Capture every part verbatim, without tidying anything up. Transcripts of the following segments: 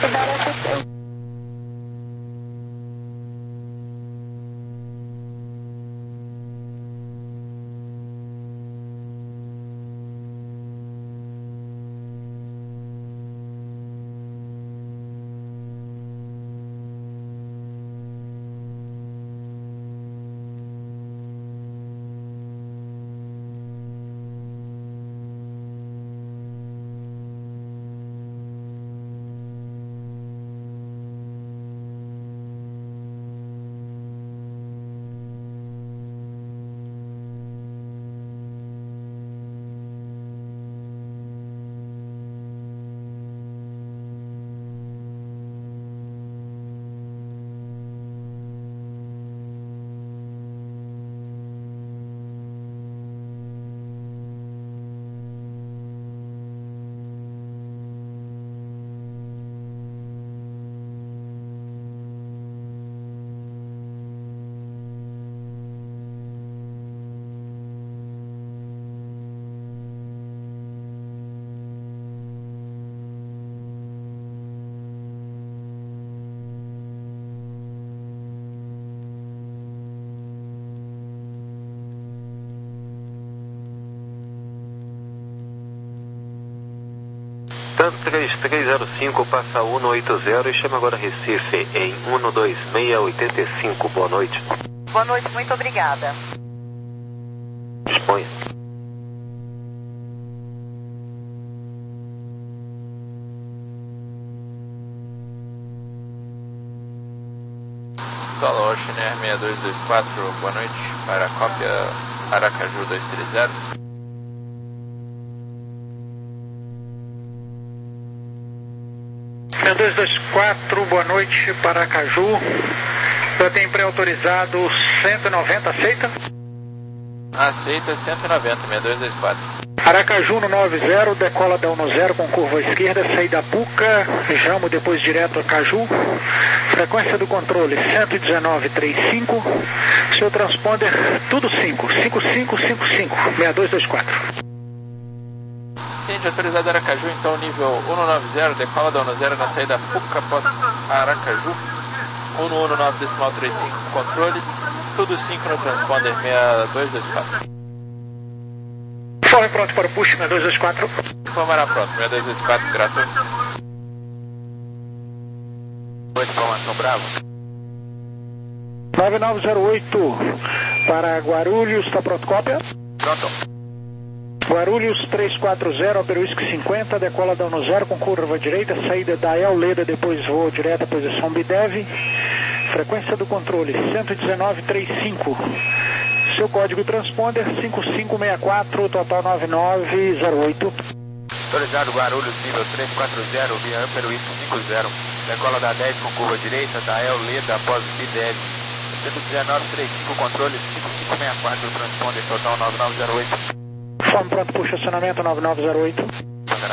dar assistência. três três zero cinco passa um oito zero e chama agora Recife em um dois seis oito cinco. Boa noite. Boa noite, muito obrigada. Disponha. Solo Oceaner seis dois dois quatro, boa noite, para a cópia Aracaju dois três zero. seis dois dois quatro, boa noite, para Aracaju. Eu tenho pré-autorizado cento e noventa, aceita? Aceita cento e noventa, seis dois dois quatro. Aracaju no nove zero, decola da um zero com curva à esquerda, saída Puca, Jamo depois direto a Caju. Frequência do controle cento e dezenove, trinta e cinco. Seu transponder, tudo cinco, cinco cinco cinco cinco, seis dois dois quatro. Entende, autorizado Aracaju, então nível cento e noventa, decola da um zero na saída Puca após Aracaju. cento e dezenove decimal trinta e cinco, controle, tudo cinco no transponder seis dois dois quatro. Informe pronto para o push, seis dois dois quatro. Informará pronto, seis dois dois quatro, gratuito. oito, informação Bravo. nove nove zero oito para Guarulhos, está pronto, cópia? Pronto. Guarulhos três quatro zero, Aperuísque cinquenta, decola da um zero com curva direita, saída da El Leda, depois voo direto à posição Bidev. Frequência do controle cento e dezenove, trinta e cinco. Seu código transponder cinco cinco seis quatro, total nove nove zero oito. Autorizado Guarulhos nível três quatro zero, via Aperuísque cinco zero. Decola da dez com curva direita, da El Leda após o Bidev. cento e dezenove, trinta e cinco, controle cinco cinco seis quatro, transponder total nove nove zero oito. Forma pronto para o estacionamento nove nove zero oito. Pagará.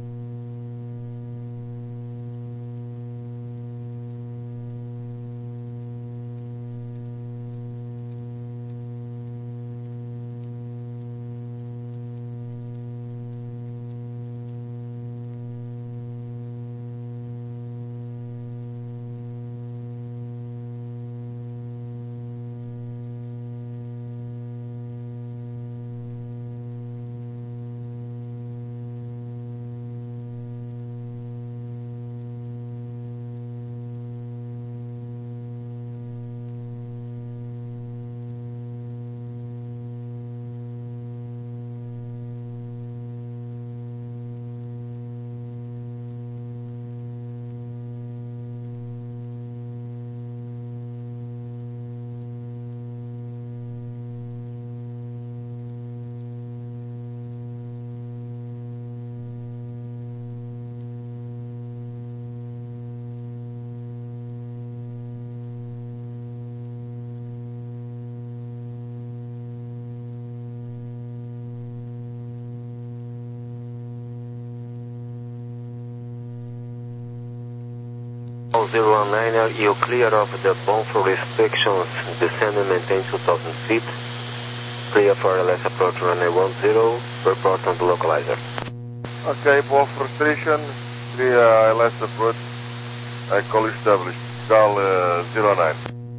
zero one niner, you clear of the bomb for restrictions, descend and maintain two thousand feet. Clear for L S approach runway one zero, report on the localizer. Okay, bomb for restriction, clear L S approach I call established. Call uh, zero nine.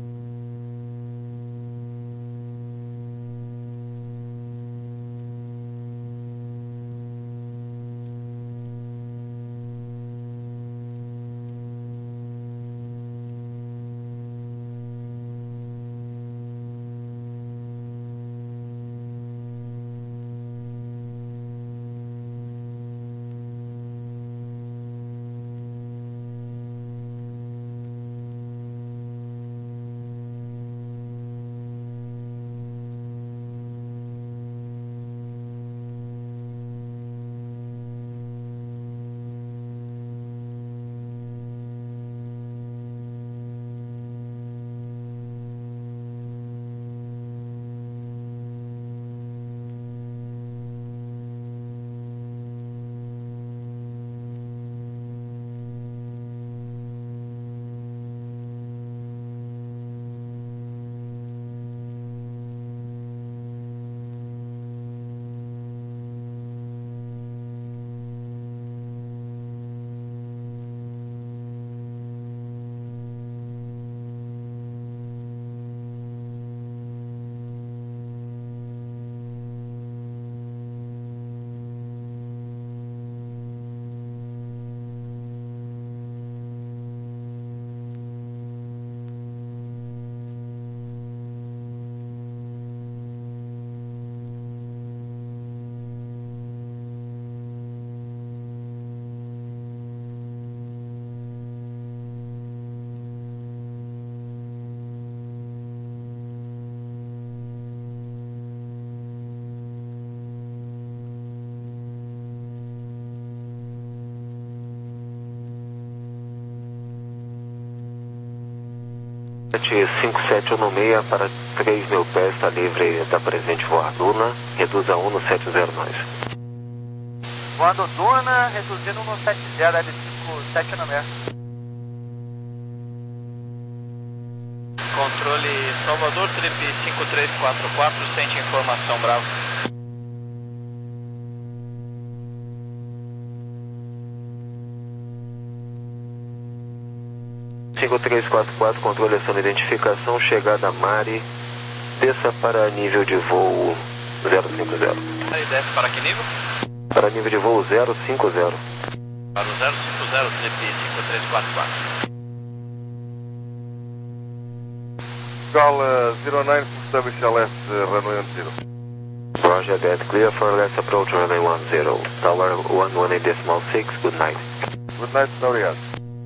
cinco sete um seis para três mil pés, está livre da presente voar Duna, reduza um no sete zero nós. Voando Duna, reduzindo no sete zero, L cinco sete um seis. Controle Salvador, trip cinco três quatro quatro, sente informação, Bravo. cinco três quatro quatro, controle ação de identificação, chegada a Mari, desça para nível de voo zero cinco zero. Aí desce para que nível? Para nível de voo zero cinco zero. Para o zero cinco zero, trip cinco três quatro quatro. Call uh, zero nine for establish L S uh, runway on zero. Roger that, clear for L S approach runway one zero. Tower one one eight decimal six, good night. Good night, obrigado.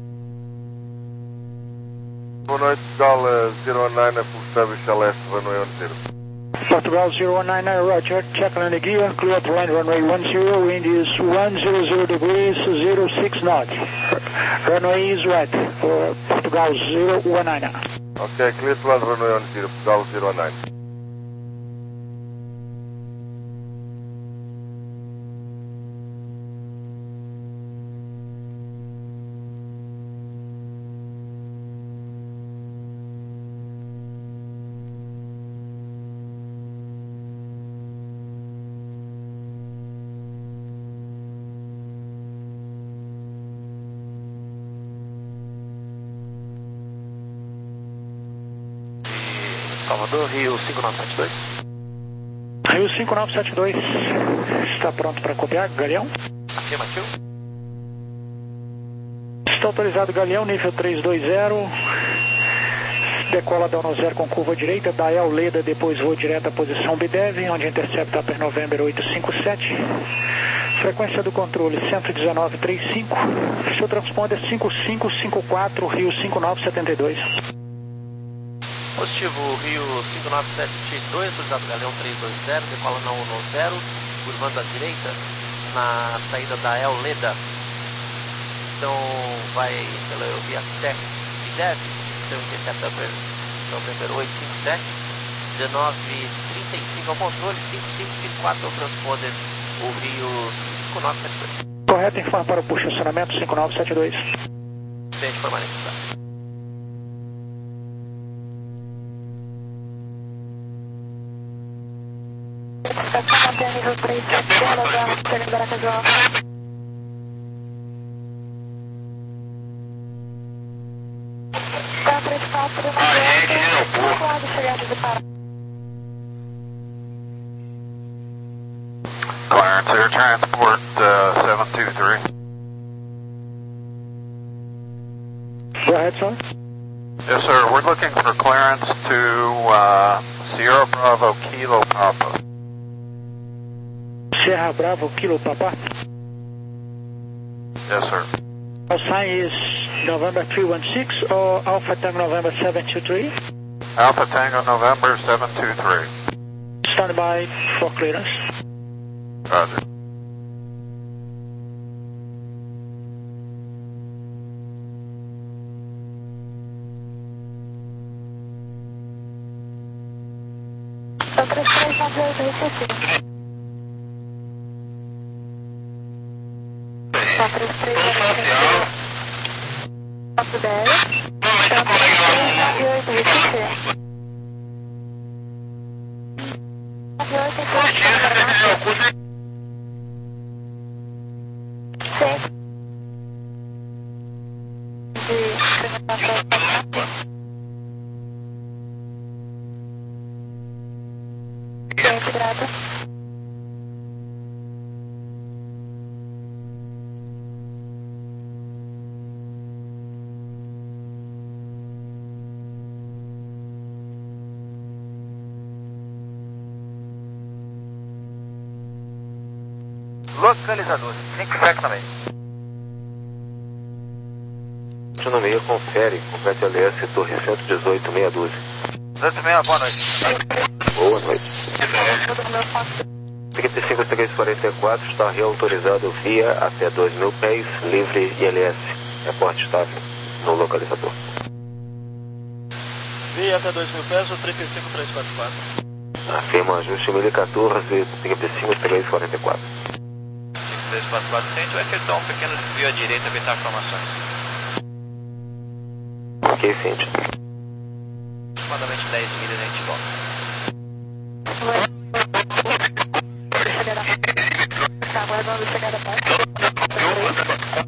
Boa noite, call uh, zero nine for establish L S runway on zero. Portugal zero one nine nine, Roger, check landing gear, clear to land runway one zero, wind is one hundred degrees, zero six knots. Runway is right for Portugal zero one nine nine. Okay, clear to land runway on zero, Portugal zero nine. Salvador, Rio cinco nove sete dois. Rio cinco nove sete dois, está pronto para copiar, Galeão? Afirmativo. Está autorizado, Galeão, nível três dois zero, decola da um zero com curva direita, da El Leda, depois voo direto à posição B D E V, onde intercepta per November oito cinco sete, frequência do controle cento e dezenove trinta e cinco, seu transponder cinco cinco cinco quatro, Rio cinco nove sete dois. Positivo, Rio cinco nove sete dois, autorizado Galeão três dois zero, decola na um zero, curvando à direita, na saída da El Leda. Então vai pela via Tec B D E V, seu interceptor November oito cinco sete, dezenove trinta e cinco ao controle, cinco cinco cinco quatro ao transponder, o Rio cinco nove sete dois. Correto, informa para o posicionamento cinco nove sete dois. Tente permanente, tá? Estação nível três sete zero, vamos para Embarcação. clearance, Air Transport uh, seven two three. Go ahead, sir. Yes, sir. We're looking for clearance to uh, Sierra Bravo Kilo Papa. Sierra Bravo Kilo Papa. Yes, sir. Our sign is November three one six or Alpha Tango November seven two three. Alpha Tango November seven two three. Stand by for clearance. Roger. Outro três nove oito, recebi. quatro três zero quatro dez. quatro três nove oito, recebi. nove oito, então, sim. De Sempre grata. Localizador, cinco sete também. Astronomia confere, complete L S, torre cento e dezoito, meia dúzia. dezoito e meia, boa noite. Boa noite. Equipe cinco três quatro quatro está reautorizado via até dois mil pés, livre I L S. Reporte estável no localizador. Via até dois mil pés, o trinta e cinco três quatro quatro. Afirma ajuste mil e quatorze, equipe cinco três quatro quatro. cinco três quatro quatro, se a gente vai efetuar um pequeno desvio à direita, evitar informações. Ok, Cintia. Aproximadamente dez milhas a gente volta. Tá aguardando chegar da parte.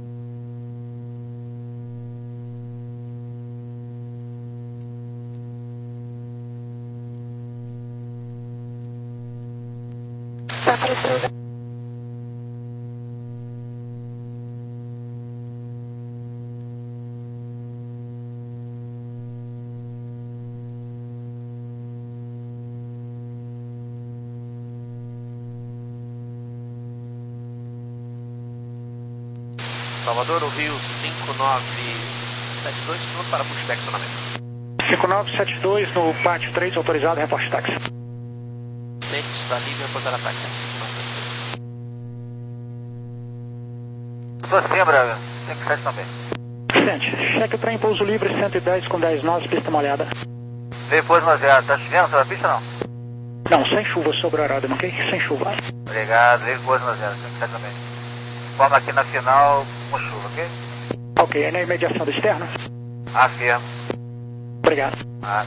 Tá aparecendo. Salvador, o Rio cinco nove sete dois, pronto para pushback acionamento. cinco nove sete dois no pátio três, autorizado, reporte táxi. Centro está livre, reportar ataque. Estou sim, Braga, cinco sete também. Vicente, cheque o trem pouso livre cento e dez com dez nós, pista molhada. Veio pouso demasiado, tá chovendo sobre a pista ou não? Não, sem chuva sobre o aeródromo, ok? Sem chuva. Obrigado, veio pouso demasiado, cinco sete também. Forma aqui na final com chuva, ok? Ok, é na imediação do externo? Afirmo. Obrigado. Ah.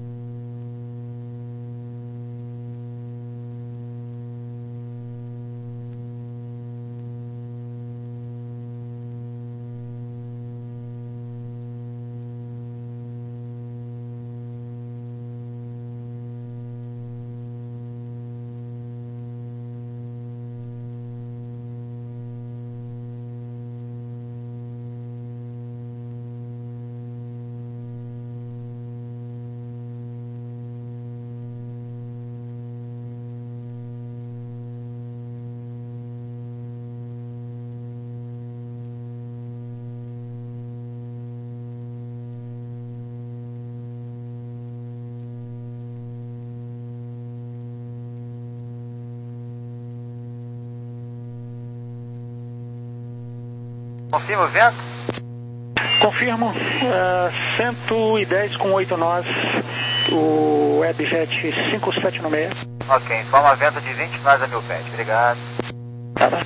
Confirma o vento? Confirmo, uh, cento e dez com oito nós, o Webjet cinco sete seis. Ok, informa vento de vinte nós a mil pés, obrigado. Tá bom.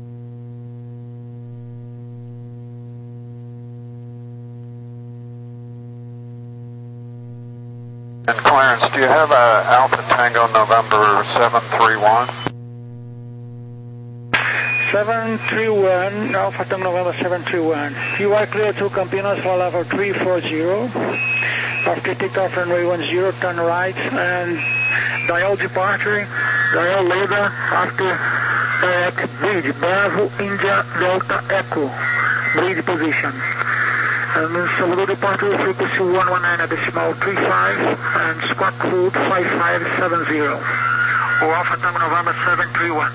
And Clarence, do you have a Alpha Tango November seven three one? seven three one, Alpha Tango November seven three one. You are clear to Campinas for level three four zero. After takeoff runway one zero, turn right and dial departure, dial Leda after direct bridge, Bravo, India, Delta, Echo, bridge position. And Salvador departure frequency one one nine decimal three five and squawk code five five seven zero. O Alpha Tango November seven three one.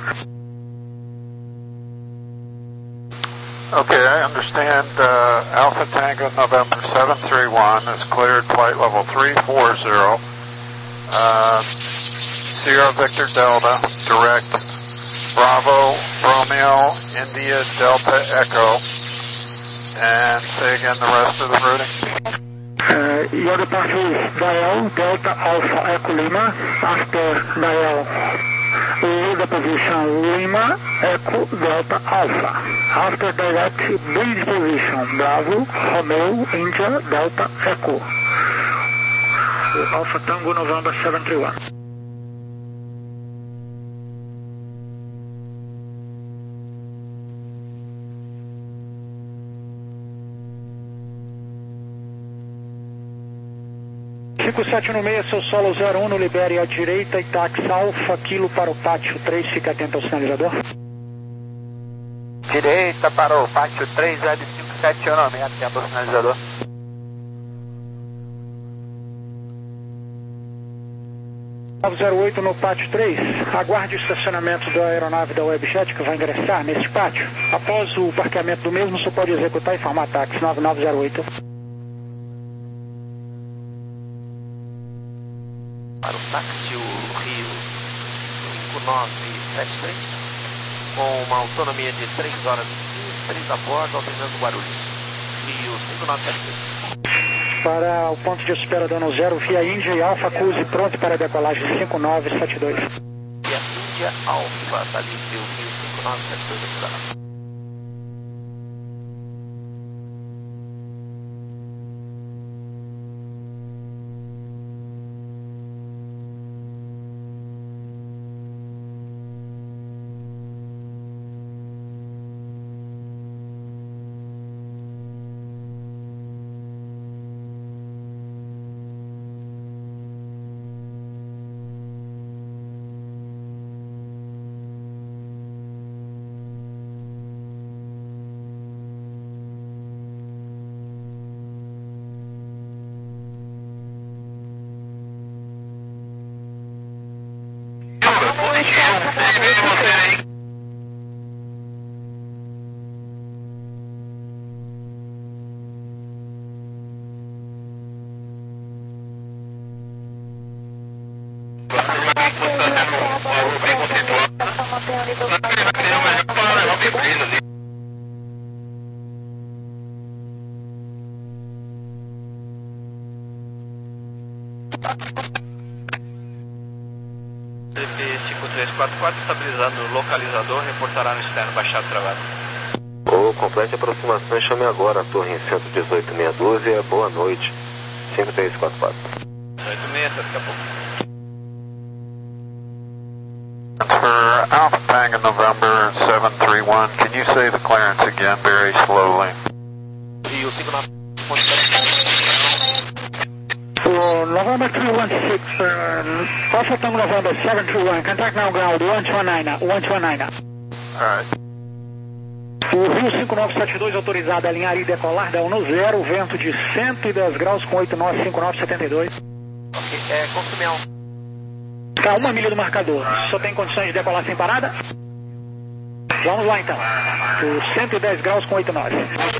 Okay, I understand uh, Alpha Tango November seven three one is cleared flight level three four zero. Uh, Sierra Victor Delta, direct Bravo, Romeo, India, Delta, Echo. And say again the rest of the routing. Uh, your departure is dial Delta Alpha Echo Lima. After dial Lima position Lima Echo Delta Alpha. After direct bridge position Bravo Romeo India Delta Echo. Alpha Tango November seven three one. cinco sete no meio, seu solo zero um, libere à direita e táxi Alfa, Kilo para o pátio três, fica atento ao sinalizador. Direita para o pátio três, L cinco sete um, atento ao sinalizador. nove zero oito no pátio três, aguarde o estacionamento da aeronave da Webjet que vai ingressar neste pátio. Após o parqueamento do mesmo, você pode executar e formar táxi nove nove zero oito. Para o táxi Rio cinco nove sete três, com uma autonomia de três horas e quinze, três a bordo, alternando Guarulhos. Rio cinco nove sete três. Para o ponto de espera dano zero, via Índia e Alfa, cruze pronto para decolagem cinco nove sete dois. Via Índia Alfa, está livre o Rio cinco nove sete dois acusado. cinco três quatro quatro, estabilizando o localizador, reportará no externo baixado travado. Ô, complete a aproximação e chame agora a torre em cento e dezoito, meia dúzia. Boa noite. cinco três quatro quatro. dezoito meia, até daqui a pouco. For Alpha Tango November seven three one, can you say the clearance again very slowly? Rio cinco nove. For November three one six, uh, Alpha Tango November seven three one, contact now ground one two nine, one two nine. Alright. O Rio cinco nove sete dois autorizado a alinhar e decolar, da no zero, vento de cento e dez graus com oito nove cinco nove sete dois. Ok, é, confirme a Está uma milha do marcador, só tem condições de decolar sem parada? Vamos lá então, por cento e dez graus com oito nove.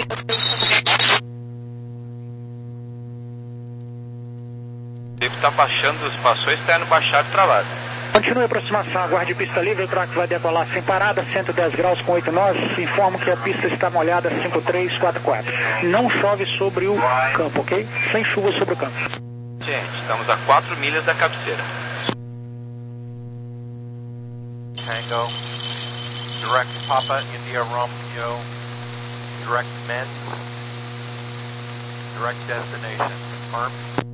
Ele está baixando, passou externo baixado travado. Continue a aproximação, aguarde pista livre, o track vai decolar sem parada, cento e dez graus com oito nove, informo que a pista está molhada cinco três quatro quatro. Não chove sobre o campo, ok? Sem chuva sobre o campo. Gente, estamos a quatro milhas da cabeceira. Tango, direct Papa, India Romeo, direct Men's, direct destination, confirmed.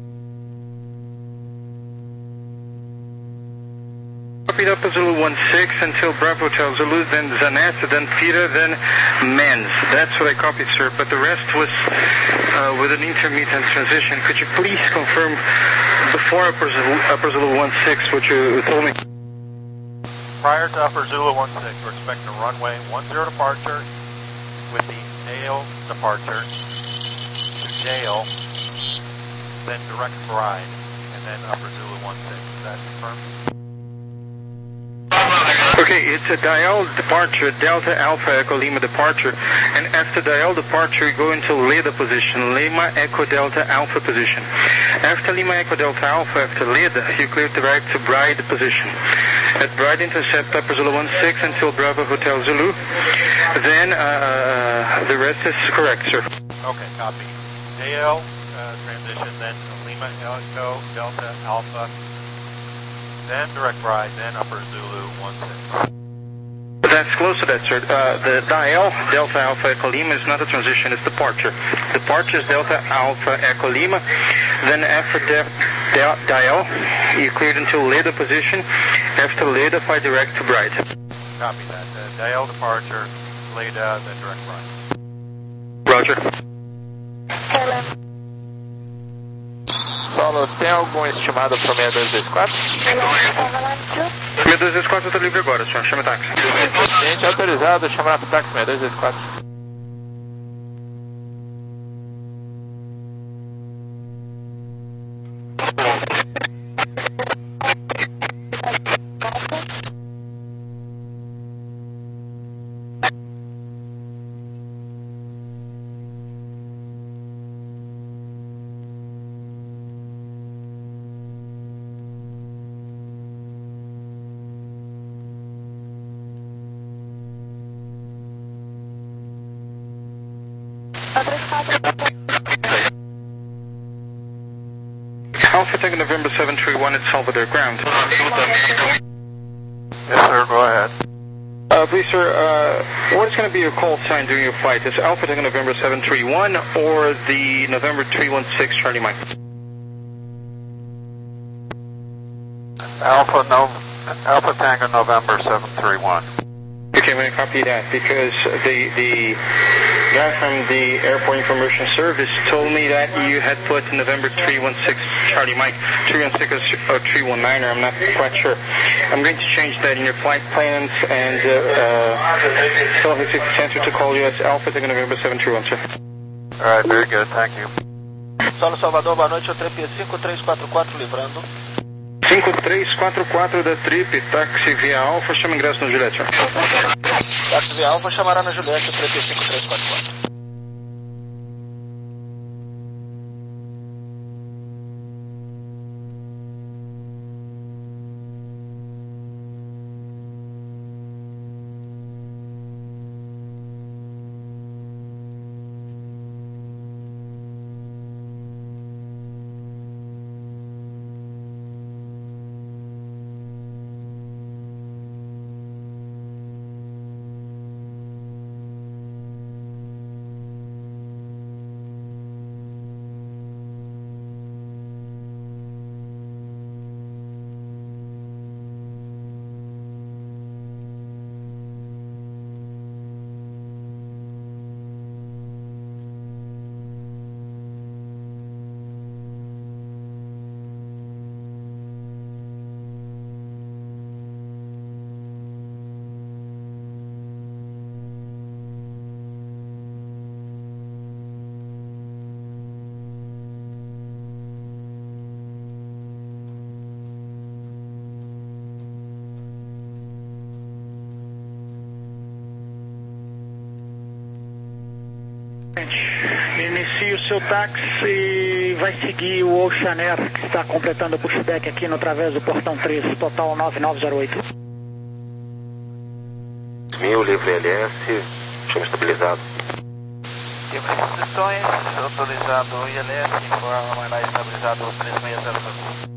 Copy Delta Zulu one six until Bravo Hotel Zulu, then Zanet, then Fira, then Men's. That's what I copied, sir, but the rest was uh, with an intermittent transition. Could you please confirm before Upper Zulu, Upper Zulu one six what you told me? prior to Upper Zulu one six, we're expecting a runway one zero departure with the Dale departure to Dale, then direct ride, and then Upper Zulu one six. Is that confirmed? Okay, it's a Dial departure, Delta Alpha Echo Lima departure, and after Dial departure, we go into Leda position, Lima Echo Delta Alpha position. After Lima Echo Delta Alpha, after Leda, you clear direct to Bride position. At Bride, intercept Upper Zulu one six until Bravo Hotel Zulu. Then uh, the rest is correct, sir. Okay, copy. Dale uh, transition, then Lima Echo Delta Alpha, then direct ride, then Upper Zulu one six. That's close to that, sir. Uh, the Dial, Delta Alpha Echo Lima, is not a transition, it's departure. Departure is Delta Alpha Echo Lima. Then after de de Dial, you cleared until Leda position. After Leda, fly direct to Bride. Copy that. Uh, Dial departure, Leda, then direct ride. Roger. Solo, tem algum estimado para seis dois dois quatro? seis dois dois quatro, eu estou livre agora, senhor. Chame táxi. Presidente autorizado, chamar para o táxi seis dois dois quatro. Alpha Tango November seven three one at Salvador ground. Yes, sir, go ahead. Uh, please, sir, uh, what is going to be your call sign during your flight? Is Alpha Tango November seven three one or the November three one six Charlie Mike? Alpha, no, Alpha Tango November seven three one. Okay, I'm going to copy that because the the guy from the Airport Information Service told me that you had put November three one six Charlie Mike, three one six or three one nine, I'm not quite sure. I'm going to change that in your flight plans and uh, uh, tell his center to call you as Alpha Tango November seven three one, sir. All right, very good, thank you. Solo Salvador, boa noite, o trip cinco três quatro quatro livrando. cinco três quatro quatro da Trip, táxi via Alfa, chama ingresso no Juliette, senhor. Táxi via Alfa chamará na Juliette, o trip cinco três quatro quatro. Inicie o seu táxi e vai seguir o Ocean Air, que está completando o pushback aqui no através do portão três, total nove nove zero oito. Mil, livre L S, chama estabilizado. Livre restrições, autorizado I L S, informa mais lá estabilizado três seis zero zero.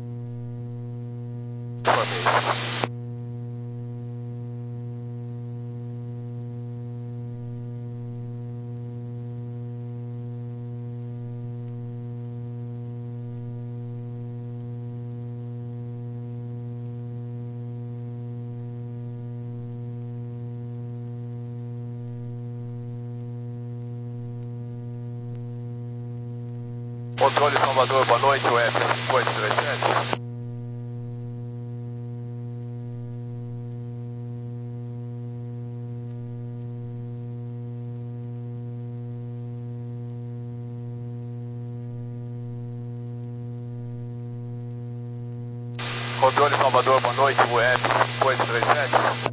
Controle Salvador, boa noite, o F cinco oito três sete. Controle Salvador, boa noite, U F cinco oito três sete.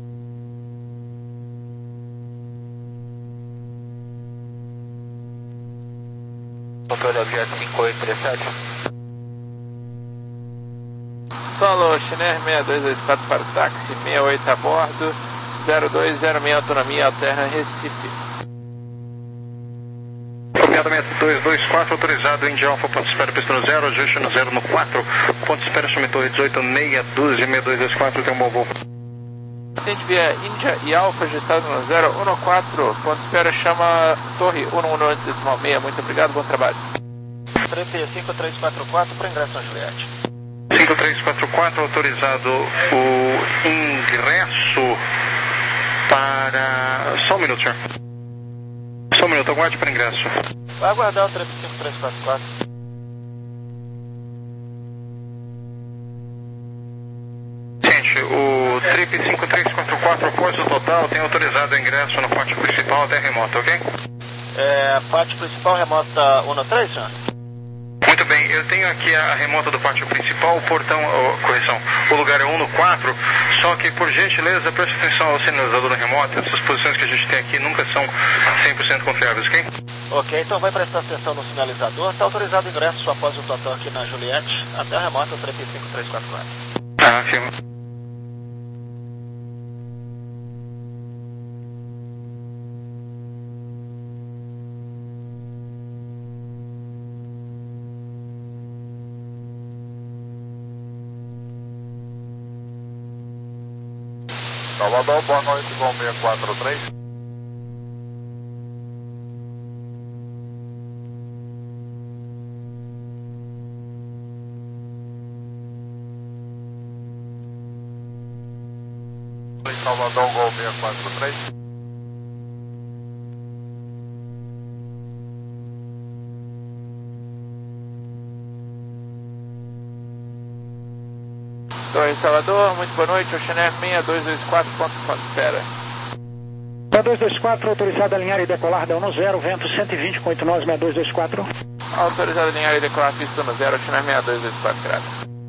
Controle objeto cinco oito três sete. Solo Chiner seis dois dois quatro para o táxi, sessenta e oito a bordo, zero dois zero seis autonomia Alterra Recife. Apropriadamente dois dois quatro, autorizado, Indy Alpha, ponto espera, pista no zero, ajuste no zero no quatro, ponto espera, chame torre dezoito, meia dúzia, seis dois dois quatro, tem um bom voo. Atende via Índia e Alfa, ajustado no zero um quatro, ponto espera, chama torre cento e dezenove decimal seis, muito obrigado, bom trabalho. Trip cinco três quatro quatro para ingresso na Juliette. cinco três quatro quatro, autorizado o ingresso para... Só um minuto, senhor. Só um minuto, aguarde para ingresso. Vai aguardar o Trip cinco três quatro quatro. Gente, o Trip cinco três quatro quatro, força total, tem autorizado o ingresso no pátio principal até remota, ok? É, pátio principal remota um três, senhor? Muito bem, eu tenho aqui a remota do pátio principal, o portão, oh, correção, o lugar é um no quatro, só que por gentileza preste atenção ao sinalizador da remota, essas posições que a gente tem aqui nunca são cem por cento confiáveis, ok? Ok, então vai prestar atenção no sinalizador, está autorizado o ingresso após o totão aqui na Juliette, até a remota Trip cinco três quatro quatro. Ah, afirma. Salvador, boa noite, Gol seis quatro três. Salvador, Gol seis quatro três. Torre Salvador, muito boa noite, Oceaner seis dois dois quatro, ponto espera. seis dois dois quatro, autorizado a alinhar e decolar da um zero, vento cento e vinte com oito nós, seis dois dois quatro. Autorizado a alinhar e decolar pista no zero, Oceaner seis dois dois quatro, grado.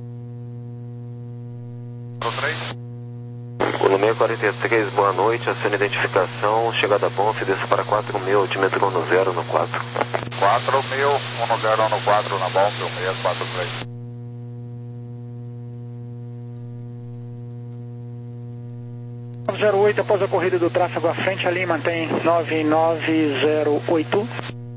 O seis quarenta e três, boa noite, acione identificação, chegada Bonf, desça para quatro mil, altimetro no zero no quatro. quatro mil, um zero no quatro na Bonf, seis quatro três. zero oito, após a corrida do tráfego à frente, ali mantém nove nove zero oito.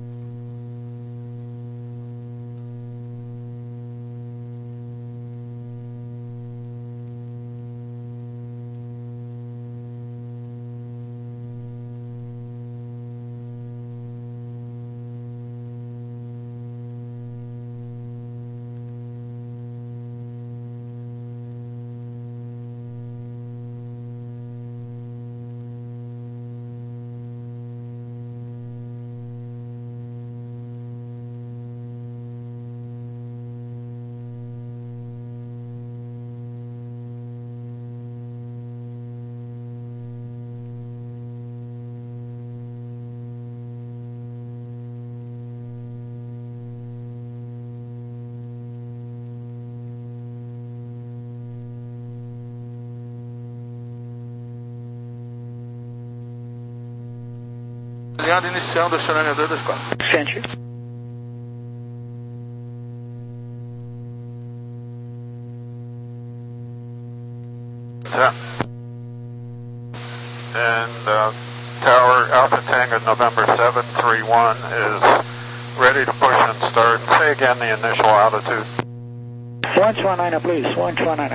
Alinhado iniciando, Oceaner dois dois quatro. Sente. Yeah. And uh, Tower Alpha Tango November seven three one is ready to push and start. Say again the initial altitude. one two one nine, please, one two one nine.